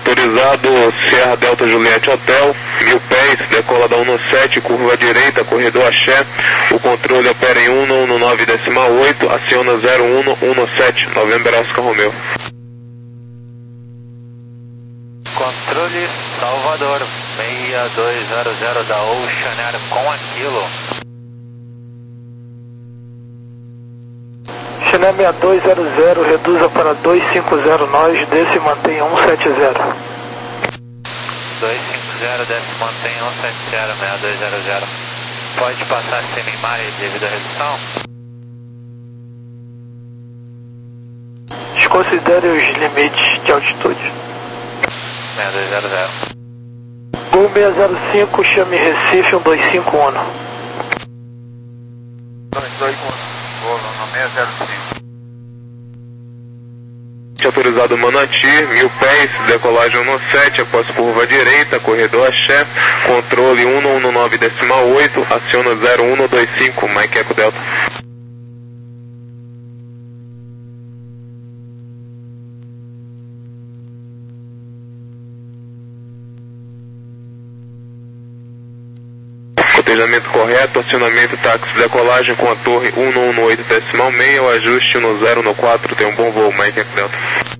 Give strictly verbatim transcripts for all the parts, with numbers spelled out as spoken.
Autorizado Sierra Delta Juliette Hotel, mil pés, decola da um sete, curva direita, corredor Axé. O controle opera em um um nove decimal oito, aciona zero um um sete, Novembro Oscar Romeo. Controle Salvador, seis dois zero zero da Ocean Air com Aquilo. China seis dois zero zero, reduza para dois cinco zero, nós, desce e mantenha um sete zero. dois cinco zero, desce e mantenha um sete zero, seis dois zero zero. Pode passar sem mar devido à redução? Desconsidere os limites de altitude. seis dois zero zero. Gol seis zero cinco, chame Recife um dois cinco um. dois dois um, Gol no seis zero cinco. Autorizado Manati, mil pés, decolagem um sete, após curva direita, corredor Axé, controle um um nove decimal oito, aciona zero um dois cinco, Mike Eco Delta. Cotejamento correto, acionamento táxi decolagem com a torre um um oito decimal seis, o ajuste no zero no quatro, tem um bom voo, Mike Eco Delta.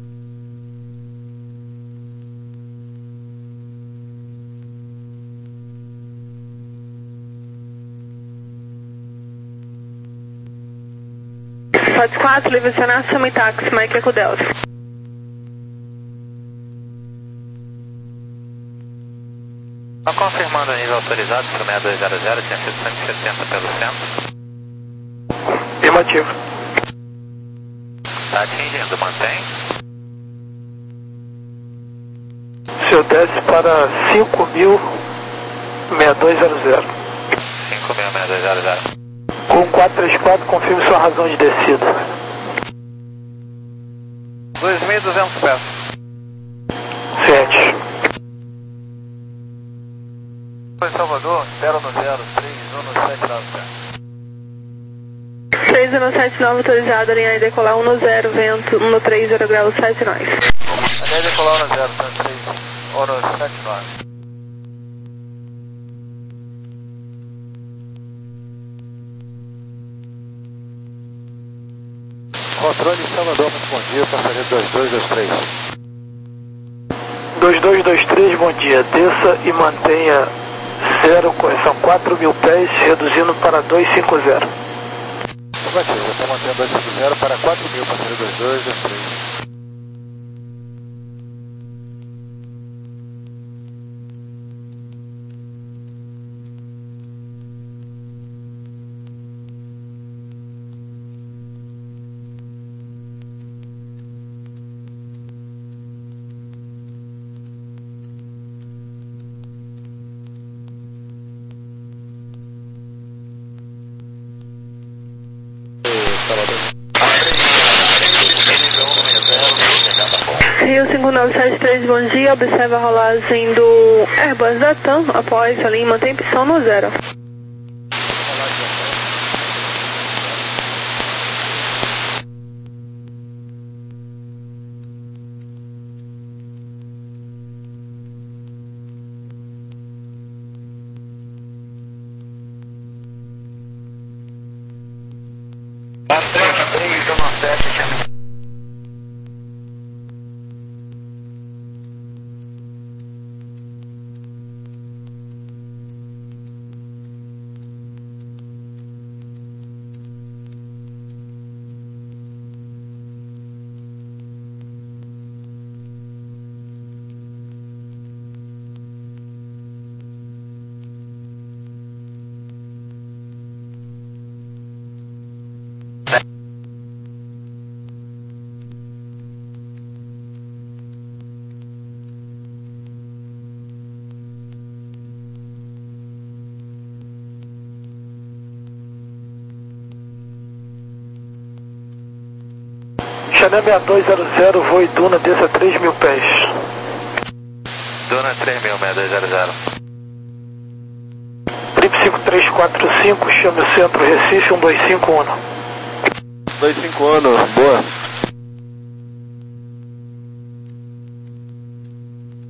Pode quatro, livre acionar, chame táxi, Mike Eco Delta. Só confirmando o nível autorizado para o seis dois zero zero, tem cento e setenta pelo centro. Afirmativo. Está atingindo, mantém. O senhor desce para cinco mil, seis dois zero zero. cinco mil, seis dois zero zero. Com quatro três quatro, confirme sua razão de descida. dois mil e duzentos pés. Sete. Salvador, zero no zero, três um sete nove. três um sete nove autorizado, alinhar e decolar um no zero, vento um no três zero graus sete nove. Alinhar e decolar um no zero, três um no sete nove. Controle Salvador, muito bom dia, passageiro dois dois dois três. dois dois dois três, bom dia, desça e mantenha zero, correção quatro mil pés, reduzindo para dois cinco zero. Negativo, já está mantendo dois cinco zero para quatro mil, passageiro dois dois dois três. Rio cinco nove sete três, bom dia, observa a rolagem do Airbus da TAM, após a linha, mantém pistão no zero. China seis dois zero zero, voe Duna, desça três mil pés. Duna três mil, seis dois zero zero. Trip cinco três quatro cinco, chame o centro Recife um dois cinco um. dois cinco um, boa.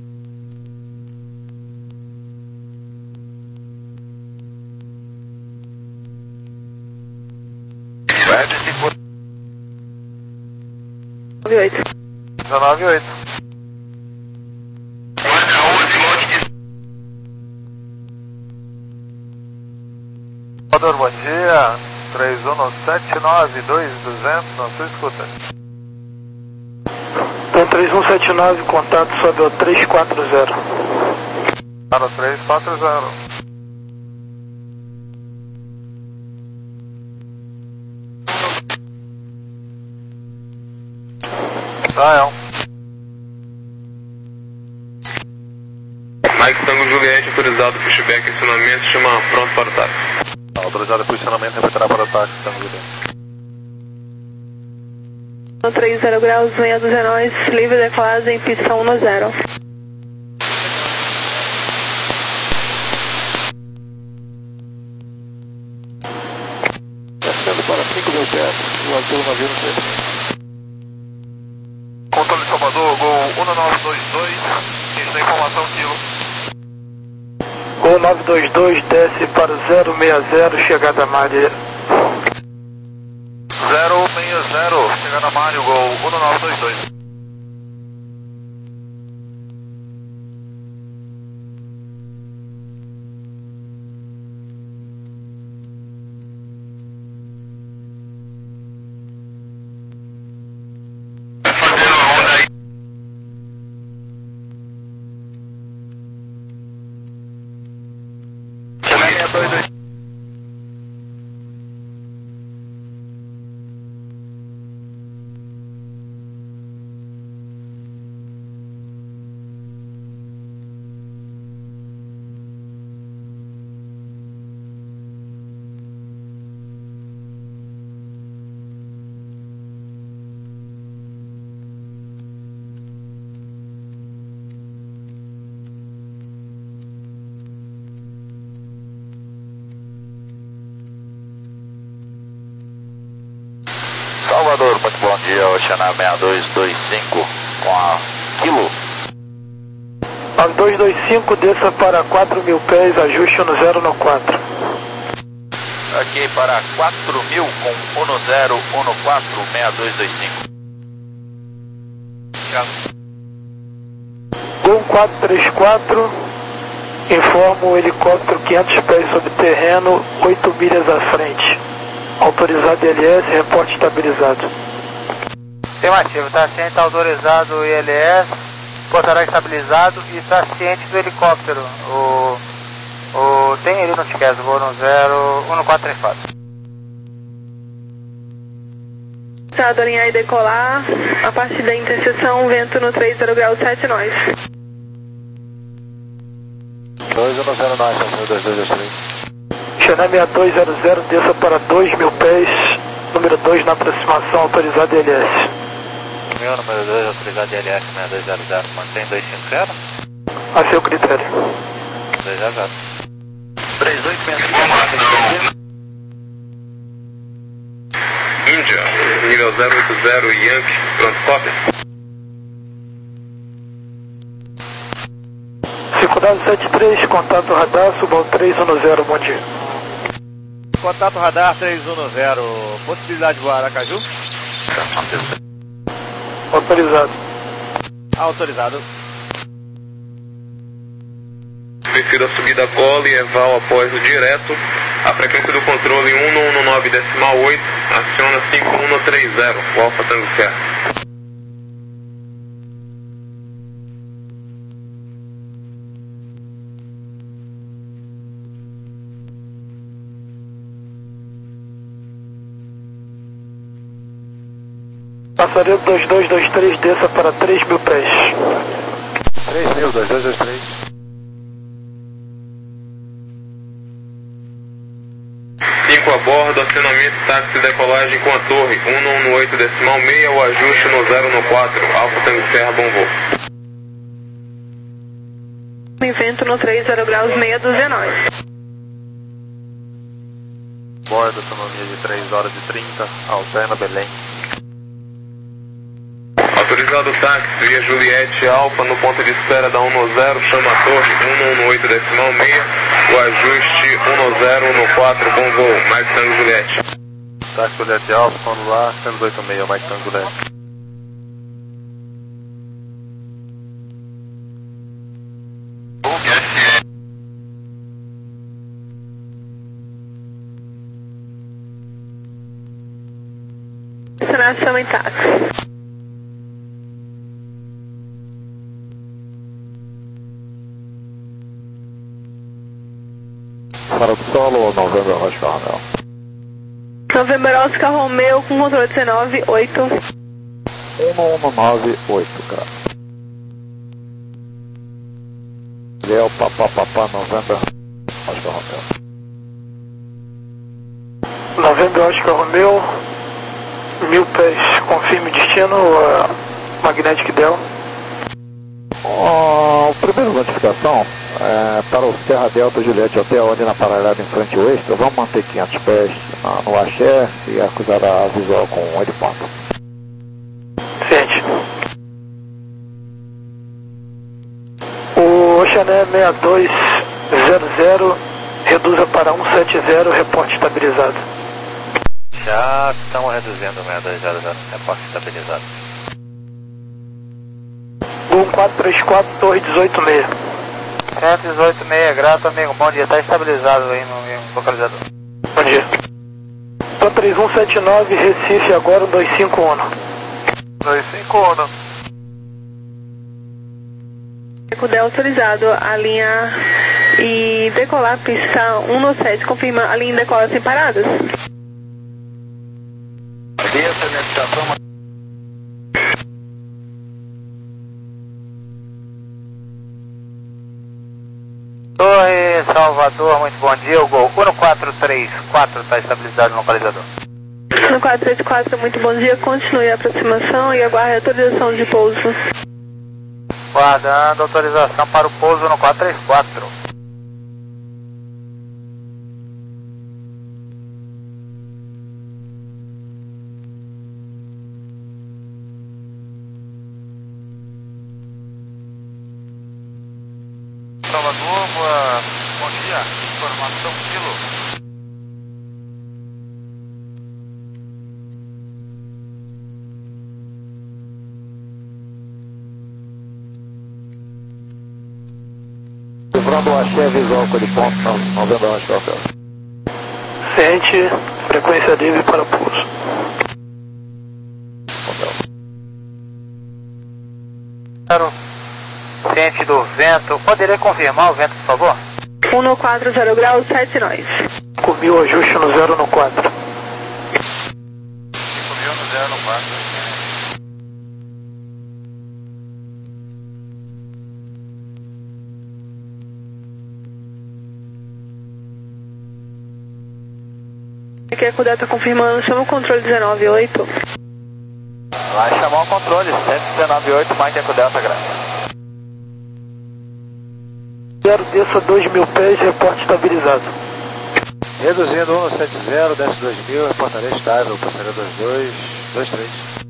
oito. dezenove oito. Salvador, bom dia. três um sete nove dois duzentos, na sua escuta. Então três um sete nove, contato sobe ao três quatro zero. Tá no três quatro zero. Israel. Mike Tango Juliette, autorizado pushback, acionamento, chama pronto para o táxi. Autorizado posicionamento, repetirá para o táxi, Tango Juliette. No três zero graus, meia dúzia nós, livre decolagem, pista um no zero. Descendo para cinco mil pés, o azul navio no centro. Controle Salvador, Gol um nove dois dois, isso é informação quilo. Gol nove dois dois, desce para o zero seis zero, chegada Maria. zero seis zero, chegada Mário, Gol um nove dois dois. Salvador, muito bom dia, Oceana seis dois dois cinco com a Kilo. nove dois dois cinco, desça para quatro mil pés, ajuste no zero no quatro. Aqui para quatro mil com um zero um quatro seis dois dois cinco. Gol quatro três quatro, informa o helicóptero quinhentos pés sobre terreno, oito milhas à frente. Autorizado I L S, reporte estabilizado. Afirmativo, está ciente, está autorizado o I L S, portará estabilizado e está ciente do helicóptero. O, o, tem ele no ticket, voo no zero um quatro três quatro. Estado alinhar e decolar, a partir da interseção, vento no três zero graus sete nós. dois um zero nove, dois dois dois três. Xané seis dois zero zero, desça para dois mil pés, número dois na aproximação, autorizado I L S. Meu número dois, autorizado I L S seis dois zero zero, mantém dois cinco zero? A seu critério. dois zero zero. três oito seis cinco. Índia, nível zero oito zero, Yankee, pronto, cópia. cinco nove sete três, contato radar, suba ao três um zero, bom dia. Contato radar três um zero, possibilidade de voar Aracaju? Autorizado. Autorizado. Descida a subida Gole, Eval após o direto. A frequência do controle um um nove decimal oito, aciona cinco um três zero, o Alfa Tango Serra. Passaredo dois dois dois três, desça para três mil pés. três mil, dois dois dois três. cinco a bordo, acionamento táxi decolagem com a torre um um oito decimal seis, o ajuste no zero no quatro, Alfa Tango Serra, bom voo. Vento no três zero graus, meia dúzia nós. Bordo, autonomia de três horas e trinta, alterna Belém. Autorizado o táxi, via Juliette Alfa, no ponto de espera da um zero, chama a torre um um oito decimal seis, o ajuste um zero no quatro, bom voo, Mike Tango Juliette. Táxi Juliette Alfa, vamos lá, cento e oitenta e seis, Mike Tango Juliette. destinação em táxi. Para o solo, November Oscar Romeo. November Oscar Romeo com controle dezenove, oito. um um nove oito, cara. Léo, papá, papá, November Oscar Romeo. November Oscar Romeo, mil pés, confirme destino, uh, Magnetic Del. Oh, primeira notificação é para o Serra Delta Juliette Hotel, ali na paralelada em frente ao Extra. Vamos manter quinhentos pés na, no axé e acusar a visual com oito pontos. Ciente. O Oceané seis dois zero zero reduza para cento e setenta, reporte estabilizado. Já estamos reduzindo o seis dois zero zero, reporte estabilizado. um quatro três quatro, torre dezoito seis. cento e dezoito e seis, grato amigo, bom dia, está estabilizado aí no, no localizador. Bom dia. Então três um sete nove, Recife agora, dois cinco um. dois cinco um. Ecudel autorizado, a linha e decolar pista um no sete, confirma a linha decola sem paradas? Torre Salvador, muito bom dia, o Gol um quatro três quatro está estabilizado no localizador. No quatro três quatro, muito bom dia, continue a aproximação e aguarde a autorização de pouso. Guardando autorização para o pouso no quatro três quatro. Salvador, boa, bom dia, informação Kilo. Livrando o axé visual com ele ponto, November Oscar Romeo. Ciente, frequência livre para pouso. Quero ciente do vento, poderia confirmar o vento, por favor? um no quatro zero graus, sete nós. cinco mil, ajuste no zero no quatro. cinco mil no zero no quatro. Aqui a Ecudel está confirmando, chama o controle dezenove oito. Vai chamar o controle, cento e dezenove ponto oito, Mike Eco Delta Grande. Zero, desça dois mil pés, reporte estabilizado. Reduzindo um no sete zero, desce dois mil, reportarei estável, passaria dois dois, dois três.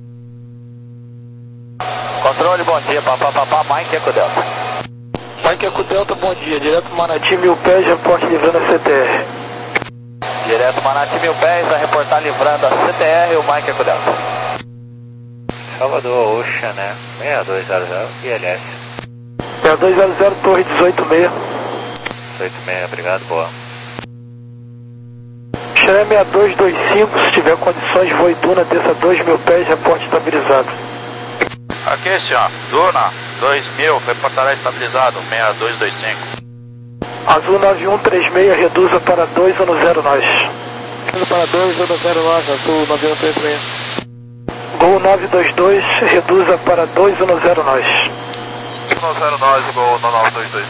Controle, bom dia, papá, papá, Mike Eco Delta. Mike Eco Delta, bom dia, direto Manati, mil pés, reporte livrando a C T R. Direto Manati, mil pés, a reportar livrando a C T R, o Mike Eco Delta. Salvador, Ocean, né? seis dois zero zero, I L S. seis dois zero zero, torre dezoito seis. dezoito seis, obrigado, boa. Xeré seis dois dois cinco, se tiver condições, voe Duna, desça dois mil pés, reporte estabilizado. Aqui, senhor, Duna, dois mil, reportará estabilizado, seis dois dois cinco. Azul nove um três seis, reduza para dois um zero nós. Para dois um zero nós, Azul nove um três seis. Gol nove dois dois, reduza para dois um zero nós. um zero nós, Gol nove dois dois.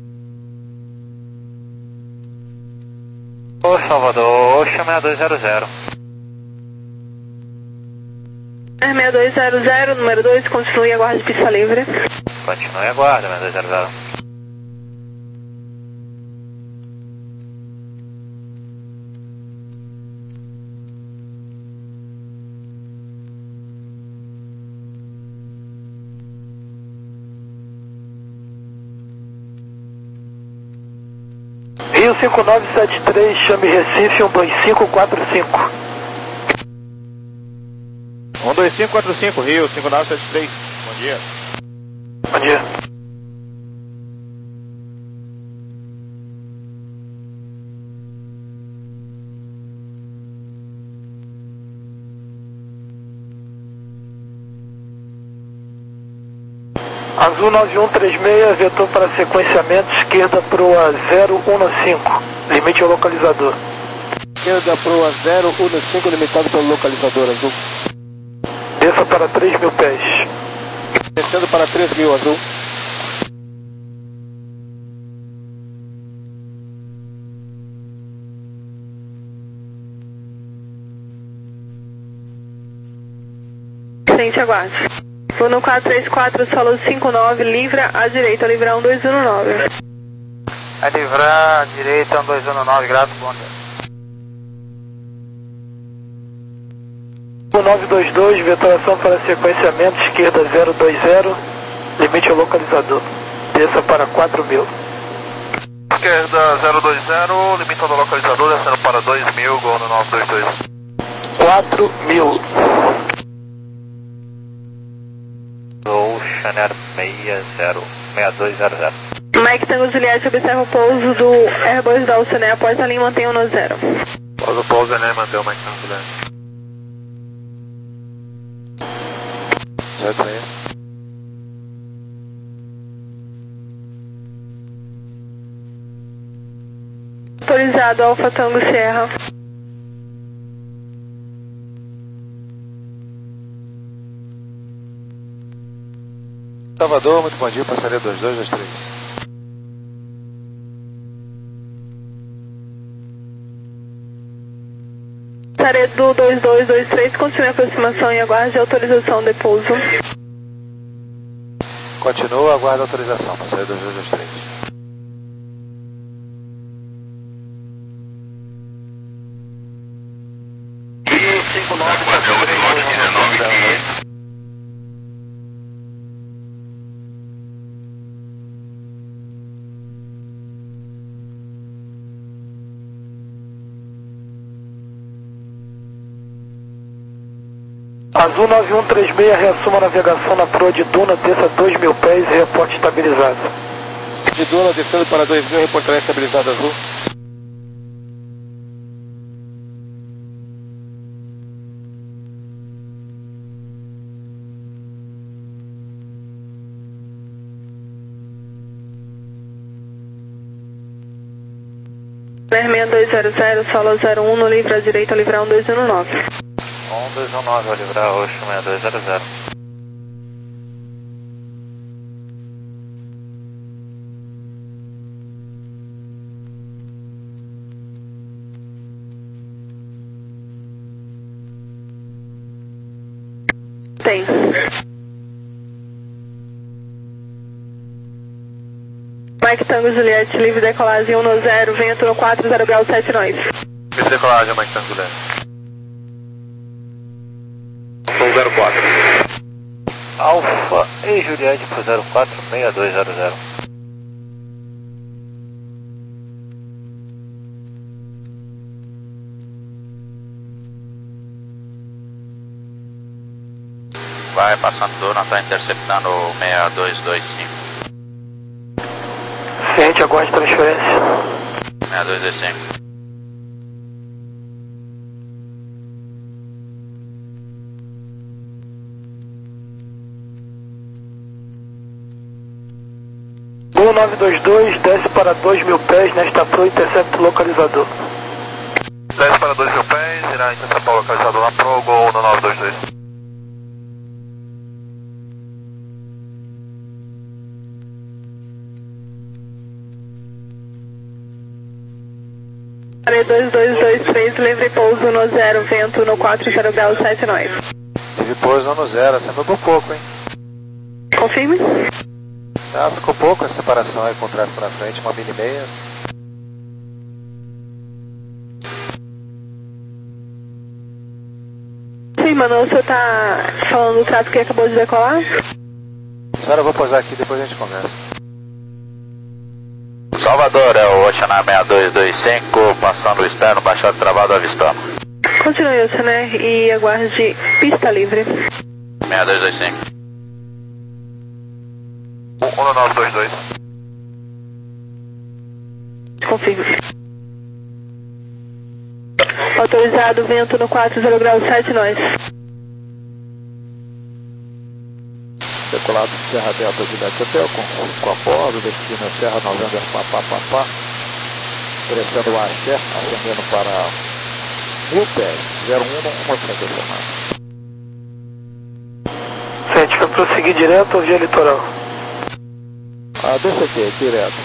Ô Salvador, Ocean seis dois zero zero. seis dois zero zero, número dois, continue a guarda de pista livre. Continue a guarda, seis dois zero zero. Rio cinco nove sete três, chame Recife um dois cinco quatro cinco. um dois cinco quatro cinco, Rio, cinco nove sete três. Bom dia. Bom dia. Azul nove um três seis, vetor para sequenciamento, esquerda proa zero um cinco, limite ao localizador. Esquerda proa zero um cinco, limitado pelo localizador, Azul. Desça para três mil pés. Descendo para três mil, Azul. Frente, aguarde. Vou no quatro três quatro, solo cinco nove, livra à direita, livrar um dois um nove. É livrar à direita, um dois um nove, grato, bom dia. nove dois dois, vetoração para sequenciamento, esquerda zero dois zero, limite ao localizador. Desça para quatro mil. Esquerda zero dois zero, limitando o localizador, descendo para dois mil, gol no nove dois dois. quatro mil. Ocean seis zero, seis dois zero zero. Mike Tango Juliette, observa o pouso do Airbus da Oceané após a linha, mantenha no zero. Após o pouso, né? Mantém o Mike Tango Juliette. Certo aí. Autorizado, Alfa Tango Sierra. Salvador, muito bom dia, passaria dois dois dois três. Saredo dois dois dois três, continue a aproximação e aguarde a autorização de pouso. Continua, aguarda a autorização, passaria dois dois dois três. cinco nove, Azul nove um três seis, reassuma a navegação na proa de Duna, desça dois mil pés e reporte estabilizado. De Duna, descendo para dois mil, reportará estabilizado, Azul. seis dois zero zero, solo zero um, no livre à direita, livrar um dois um nove. um dois um nove, vai livrar roxo seis dois zero zero. Tem. Mike Tango Juliette, livre decolagem um no zero, vento no quatro zero grau sete nós. Livre decolagem, Mike Tango Juliette. um zero quatro. Alfa e Juliette para zero quatro seis dois zero zero. Vai passando Duna, está interceptando o seis dois dois cinco. Ciente, aguarde transferência. seis dois dois cinco. Gol nove dois dois, desce para dois mil pés, nesta proa, intercepta o localizador. Desce para dois mil pés, irá interceptar o localizador na Pro, gol no nove dois dois. dois dois dois três, livre pouso no zero, vento no quatro zero grau sete nós. Livre pouso no zero, sempre por pouco, hein? Confirme. Ah, ficou pouco a separação aí com o tráfego na frente, uma milha e meia. Sim, mano, o senhor tá falando do tráfego que acabou de decolar? Senhora, eu vou pousar aqui, depois a gente conversa. Salvador, é o Ocean seis dois dois cinco, passando o externo, baixado travado, avistando. Continue, Oceané, e aguarde pista livre. seis dois dois cinco. um nove dois dois. Confirme. Autorizado, vento no quatro zero grau sete nós. decolado Serra Delta Juliette Hotel com, com a bordo, destino Serra Novembro Papá Papá, crescendo o axé, ascendendo para mil pés, zero um um sete. Sente, vai prosseguir direto ou via litoral? Ah, deixa aqui, direto.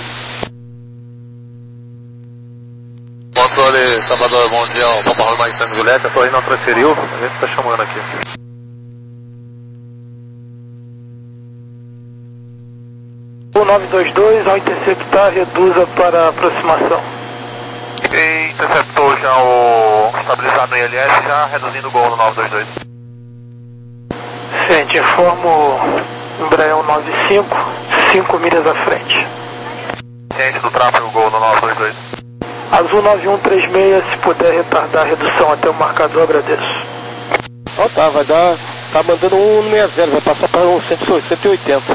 Controle Salvador, bom dia, o Papa Rolo Mike Tango Juliette, a torre não transferiu, a gente está chamando aqui. O nove dois dois, ao interceptar, reduza para aproximação. E interceptou já o estabilizado no I L S, já reduzindo o gol no nove dois dois. Sente, informo Embraer nove cinco, cinco milhas à frente. Ciente do tráfego gol no nove dois dois. Azul nove um três seis, se puder retardar a redução até o marcador, agradeço. Ó, tá, vai dar, tá mandando um sessenta, vai passar para um cento e oitenta.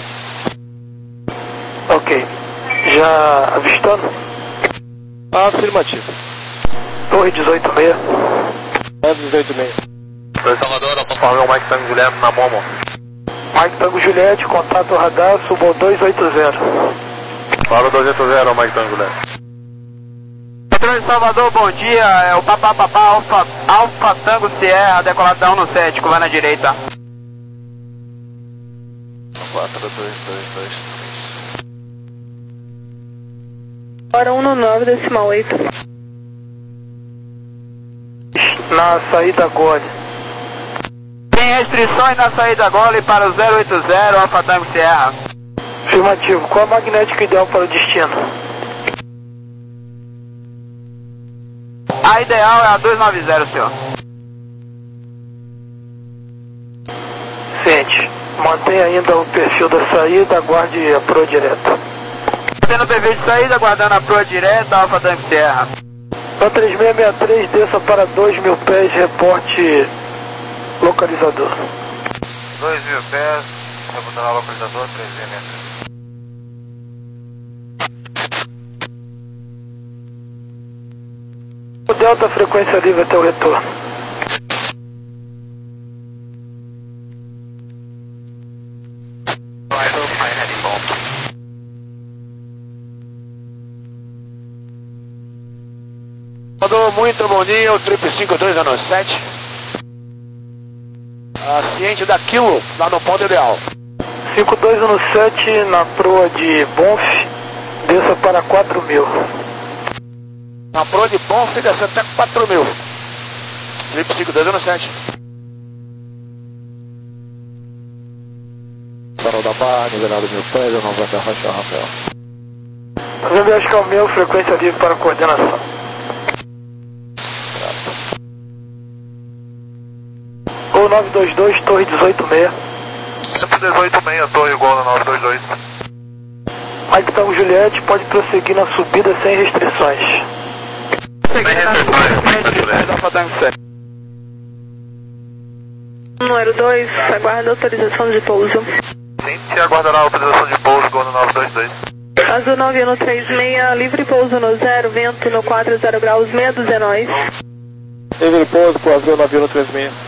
Ok. Já avistando? Ah, afirmativo. Torre dezoito seis. É dezoito seis. Torre Salvador, o Papa Rolo Mike Tango Juliette na Momo. Mike Tango Juliette, contato radar, subo dois oito zero. Fala dois oito zero, Mike Tango Juliette. Controle de Salvador, bom dia, é o Papá Papá Alfa, Alfa Tango Sierra, decolado da um sete, curva na direita. quatro dois dois dois. Hora um nove, decimal oito. Na saída Gole. Tem restrições na saída Gole para o zero oito zero, Alfa Tango Sierra. Afirmativo, qual a magnética ideal para o destino? A ideal é a dois nove zero, senhor. Sente, mantém ainda o perfil da saída, aguarde a proa direta. Tendo o P V de saída, aguardando a proa direta, Alfa Tango Sierra. Então três seis seis três, desça para dois mil pés, reporte localizador. dois mil pés, reportar localizador três seis seis três. O delta frequência livre até o retorno. Mandou muito bom dia, o triplo cinco dois ano sete. Ah, ciente da Kilo, lá no ponto ideal. cinco dois um sete na proa de Bonf, desça para quatro mil. Na proa de bom, fica até quatro mil. Trip cinco dois ano sete. Farol da Barra, nivelado mil pés, eu não vou dar rocha, Rafael. Novembro acho que é o meu, frequência livre para coordenação. Gol nove dois dois, torre dezoito seis. dezoito seis, torre gol no nove dois dois. Mike Tango Juliette, pode prosseguir na subida sem restrições. Número dois, aguarda autorização de pouso. Sim, se aguardará a autorização de pouso, gol no nove dois dois. Azul nove um três seis, livre pouso no zero, vento no quatro zero graus, meia dúzia é nóis. Livre pouso pro Azul nove um três seis.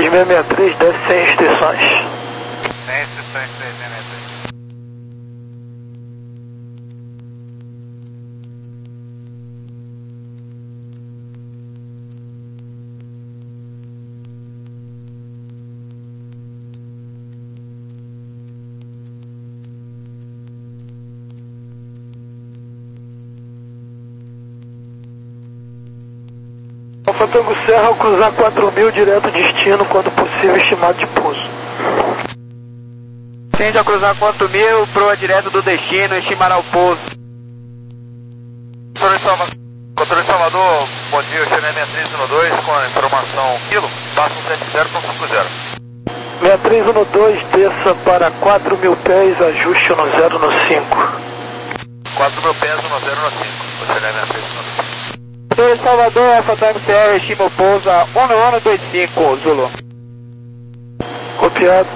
três seis seis três, desce sem restrições. Sem restrições, três seis seis três. Alfa Tango Serra ao cruzar quatro mil, direto destino, quando possível, estimado de pouso. Tende a cruzar quatro mil, proa direto do destino, estimará o pouso. Controle Salvador, Controle Salvador, bom dia, o China seis três um dois com a informação quilo, passa um sete zero para um cinco zero. seis três um dois, desça para quatro mil pés, ajuste no zero no cinco. quatro mil pés, no zero no cinco, o China seis três um dois. Controle Salvador, Alfa Tango Serra, estima o pouso a um um dois cinco, Zulu. Copiado.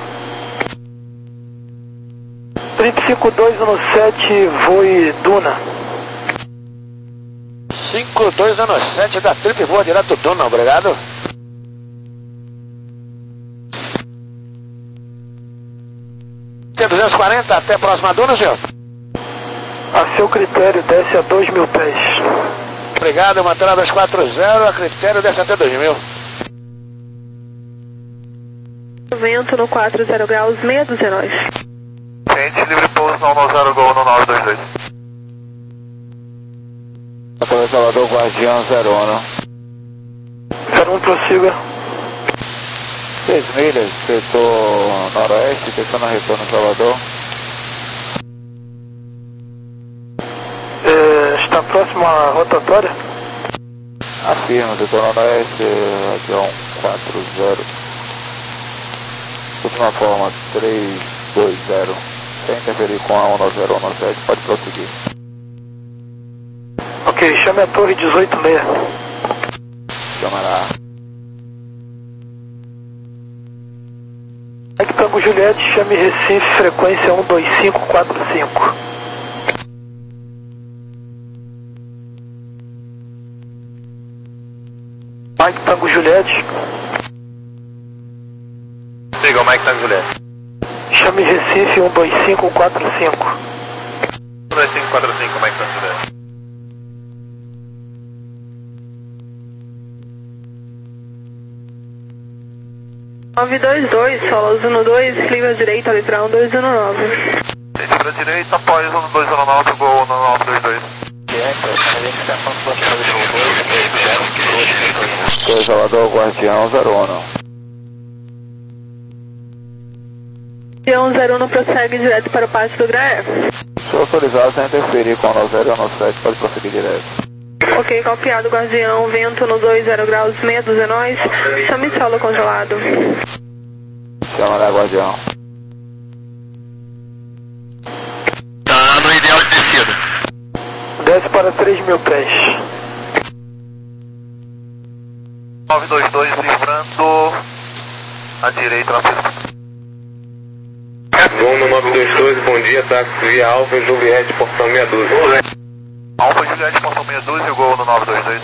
trinta e cinco dois um sete, voe Duna. cinco dois um sete da Trip, voa direto Duna, obrigado. duzentos e quarenta, até a próxima Duna, senhor. A seu critério, desce a dois mil pés. Obrigado, mantenha dois quatro zero, a critério desce até dois mil. Vento no quatro zero graus, meia dúzia nós. Gente, livre pouso no um zero gol no nove dois dois. Controle Salvador, Guardião zero um. zero um, prossiga. seis milhas, setor noroeste, tentando retorno Salvador. É, está próximo à rotatória? Afirma, setor noroeste, Guardião quatro zero. Última forma, três dois zero. Sem interferir com a um zero um sete, pode prosseguir. Ok, chame a torre dezoito seis. Chamará. Mike Tango Juliette, chame Recife, frequência um dois cinco quatro cinco. Mike Tango Juliette, Siga o Mike Tango Juliette. chame Recife um dois cinco quatro cinco. um dois cinco quatro cinco, Mike Tango Juliette. nove dois dois, solo Zuno dois, livre à direita, letra um dois um nove. Gente, para a direita, após um dois um nove, gol no nove dois dois. Controle Salvador, Guardião zero um. Guardião zero um prossegue direto para o pátio do Graé. Se autorizado sem interferir com o zero um sete, pode prosseguir direto. Ok, copiado, Guardião, vento no dois zero graus, meia dúzia nós, chame solo congelado. Chamará Guardião. Tá no ideal de descida. Desce para três mil pés. nove dois dois, livrando à direita na pista. Voo no nove dois dois, bom dia, táxi via Alfa Juliette, portão meia dúzia. Alfa Juliette, portão meia dúzia, gol no nove dois dois.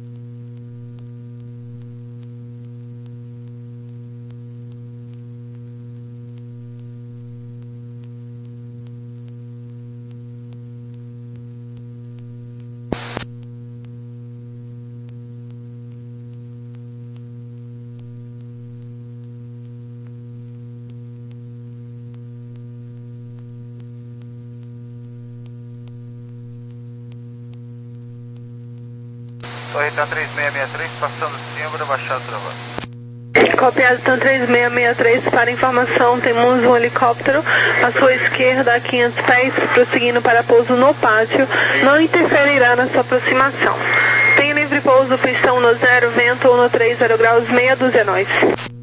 Torre T A três seis seis três, passando Simbra, baixado travado. Copiado, T A três seis seis três, para informação, temos um helicóptero à sua esquerda a quinhentos pés, prosseguindo para pouso no pátio, não interferirá na sua aproximação. Tem livre pouso, pistão no zero, vento no três zero graus, meia dúzia nós.